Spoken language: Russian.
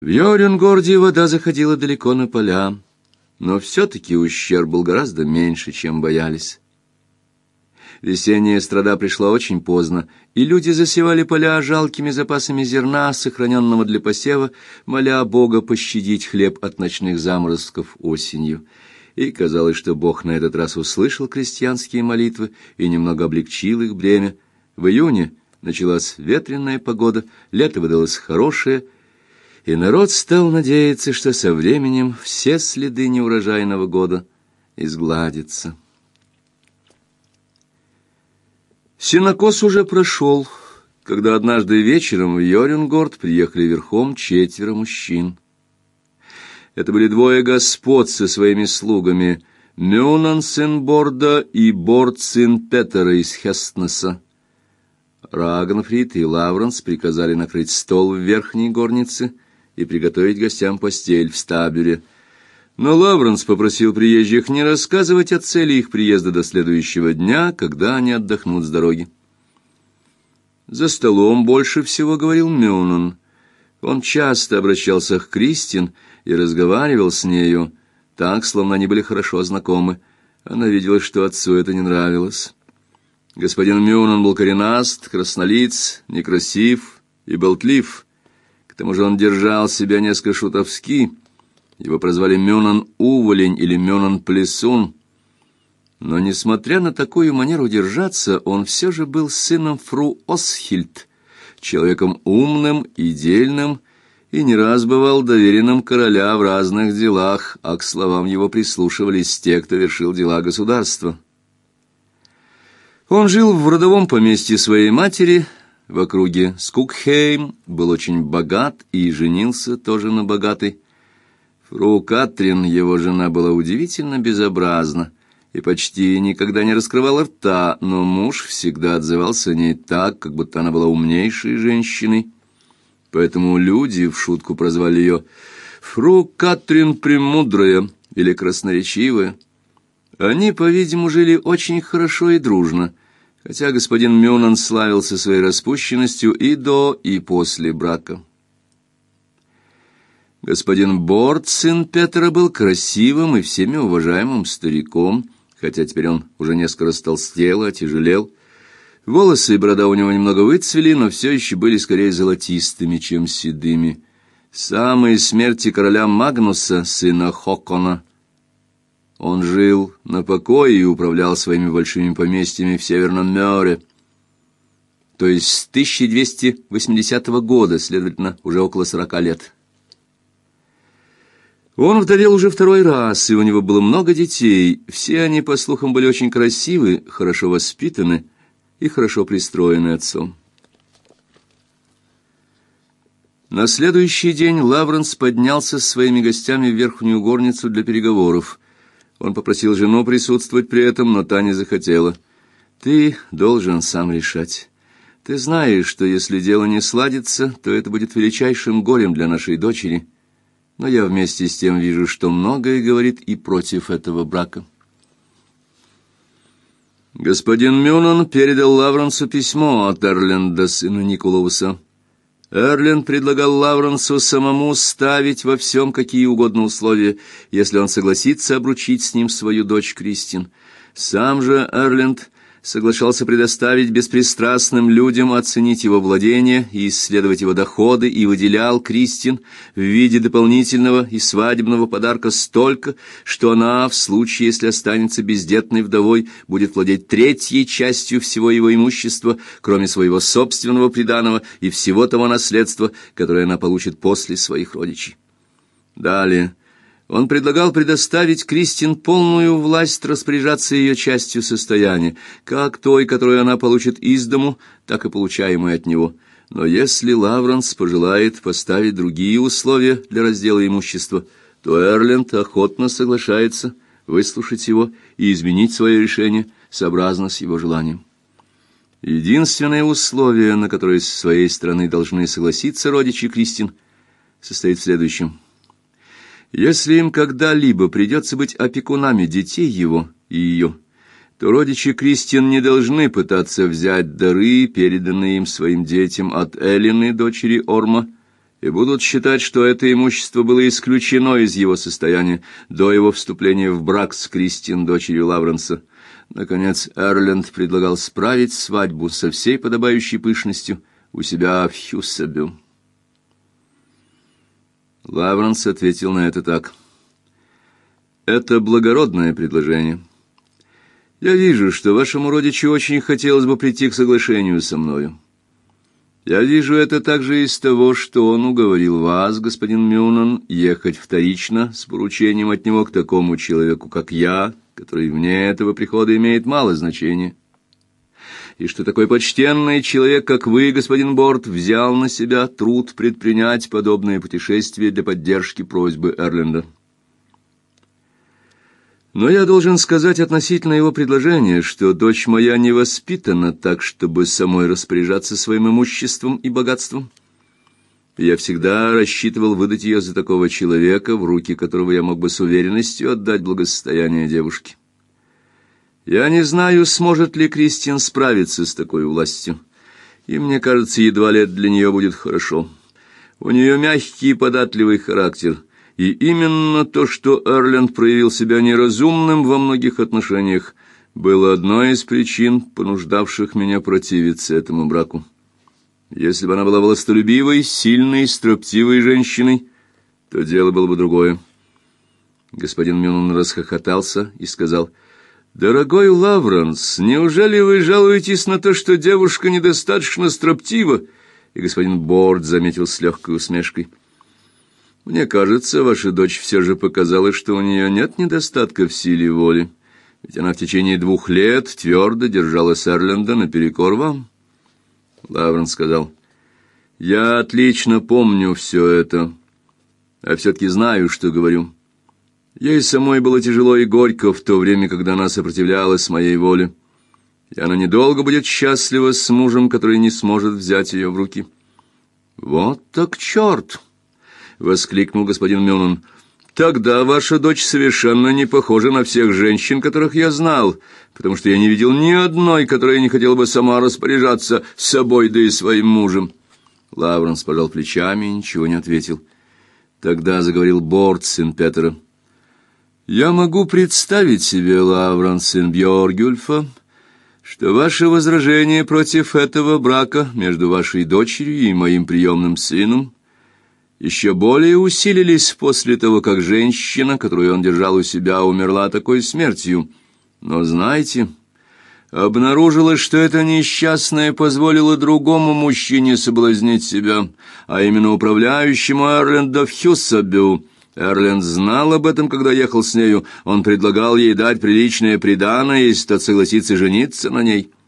В Йорюнгорде вода заходила далеко на поля, но все-таки ущерб был гораздо меньше, чем боялись. Весенняя страда пришла очень поздно, и люди засевали поля жалкими запасами зерна, сохраненного для посева, моля Бога пощадить хлеб от ночных заморозков осенью. И казалось, что Бог на этот раз услышал крестьянские молитвы и немного облегчил их бремя. В июне началась ветреная погода, лето выдалось хорошее, и народ стал надеяться, что со временем все следы неурожайного года изгладятся. Сенокос уже прошел, когда однажды вечером в Йорюнгорд приехали верхом 4 мужчин. Это были 2 господ со своими слугами, Мюнан сын Борда и Борд сын Петера из Хестнеса. Рагнфрид и Лавренс приказали накрыть стол в верхней горнице и приготовить гостям постель в стабюре. Но Лавренс попросил приезжих не рассказывать о цели их приезда до следующего дня, когда они отдохнут с дороги. За столом больше всего говорил Мюнан. Он часто обращался к Кристин и разговаривал с нею, так, словно они были хорошо знакомы. Она видела, что отцу это не нравилось. Господин Мюнан был коренаст, краснолиц, некрасив и болтлив. К тому же он держал себя несколько шутовски. Его прозвали Мюнан-уволень или Мюнан-плесун. Но, несмотря на такую манеру держаться, он все же был сыном фру Осхильд, человеком умным и дельным, и не раз бывал доверенным короля в разных делах, а к словам его прислушивались те, кто вершил дела государства. Он жил в родовом поместье своей матери в округе Скукхейм, был очень богат и женился тоже на богатой. Фру Катрин, его жена, была удивительно безобразна и почти никогда не раскрывала рта, но муж всегда отзывался о ней так, как будто она была умнейшей женщиной. Поэтому люди в шутку прозвали ее «Фру Катрин Премудрая» или «Красноречивая». Они, по-видимому, жили очень хорошо и дружно, хотя господин Мюнан славился своей распущенностью и до, и после брака. Господин Борд, сын Петера, был красивым и всеми уважаемым стариком, хотя теперь он уже несколько растолстел и отяжелел. Волосы и борода у него немного выцвели, но все еще были скорее золотистыми, чем седыми. С самой смерти короля Магнуса, сына Хокона, он жил на покое и управлял своими большими поместьями в Северном Мёре. То есть с 1280 года, следовательно, уже около 40 лет. Он вдовел уже 2-й раз, и у него было много детей. Все они, по слухам, были очень красивы, хорошо воспитаны и хорошо пристроены отцом. На следующий день Лавренс поднялся с своими гостями в верхнюю горницу для переговоров. Он попросил жену присутствовать при этом, но та не захотела. «Ты должен сам решать. Ты знаешь, что если дело не сладится, то это будет величайшим горем для нашей дочери. Но я вместе с тем вижу, что многое говорит и против этого брака». Господин Мюнан передал Лавренсу письмо от Эрленда, сына Николауса. Эрлен предлагал Лавренсу самому ставить во всем какие угодно условия, если он согласится обручить с ним свою дочь Кристин. Сам же Эрленд соглашался предоставить беспристрастным людям оценить его владения и исследовать его доходы, и выделял Кристин в виде дополнительного и свадебного подарка столько, что она, в случае, если останется бездетной вдовой, будет владеть 3-й частью всего его имущества, кроме своего собственного приданого и всего того наследства, которое она получит после своих родичей. Далее он предлагал предоставить Кристин полную власть распоряжаться ее частью состояния, как той, которую она получит из дому, так и получаемой от него. Но если Лавренс пожелает поставить другие условия для раздела имущества, то Эрленд охотно соглашается выслушать его и изменить свое решение сообразно с его желанием. Единственное условие, на которое с своей стороны должны согласиться родичи Кристин, состоит в следующем. Если им когда-либо придется быть опекунами детей его и ее, то родичи Кристин не должны пытаться взять дары, переданные им своим детям от Эллины, дочери Орма, и будут считать, что это имущество было исключено из его состояния до его вступления в брак с Кристин, дочерью Лавренса. Наконец, Эрленд предлагал справить свадьбу со всей подобающей пышностью у себя в Хьюсабю. Лавренс ответил на это так: «Это благородное предложение. Я вижу, что вашему родичу очень хотелось бы прийти к соглашению со мною. Я вижу это также из того, что он уговорил вас, господин Мюнан, ехать вторично с поручением от него к такому человеку, как я, который вне этого прихода имеет мало значения, и что такой почтенный человек, как вы, господин Борт, взял на себя труд предпринять подобное путешествие для поддержки просьбы Эрленда. Но я должен сказать относительно его предложения, что дочь моя не воспитана так, чтобы самой распоряжаться своим имуществом и богатством. Я всегда рассчитывал выдать ее за такого человека, в руки которого я мог бы с уверенностью отдать благосостояние девушки. Я не знаю, сможет ли Кристин справиться с такой властью, и мне кажется, едва ли это для нее будет хорошо. У нее мягкий и податливый характер, и именно то, что Эрленд проявил себя неразумным во многих отношениях, было одной из причин, понуждавших меня противиться этому браку. Если бы она была властолюбивой, сильной, строптивой женщиной, то дело было бы другое. Господин Мюнан расхохотался и сказал: «Дорогой Лавренс, неужели вы жалуетесь на то, что девушка недостаточно строптива?» И господин Борт заметил с легкой усмешкой: «Мне кажется, ваша дочь все же показала, что у нее нет недостатка в силе воли, ведь она в течение 2 лет твердо держала Эрленда наперекор вам». Лавренс сказал: «Я отлично помню все это, а все-таки знаю, что говорю. Ей самой было тяжело и горько в то время, когда она сопротивлялась моей воле, и она недолго будет счастлива с мужем, который не сможет взять ее в руки». «Вот так черт!» — воскликнул господин Мюнан. «Тогда ваша дочь совершенно не похожа на всех женщин, которых я знал, потому что я не видел ни одной, которая не хотела бы сама распоряжаться собой, да и своим мужем». Лавренс пожал плечами и ничего не ответил. Тогда заговорил Борт, сын Петера: «Я могу представить себе, Лавренс, сын Бьоргюльфа, что ваши возражения против этого брака между вашей дочерью и моим приемным сыном еще более усилились после того, как женщина, которую он держал у себя, умерла такой смертью. Но знаете, обнаружилось, что эта несчастная позволила другому мужчине соблазнить себя, а именно управляющему Эрленда в Хьюсабю. Эрленд знал об этом, когда ехал с нею. Он предлагал ей дать приличное приданое, если тот согласится жениться на ней».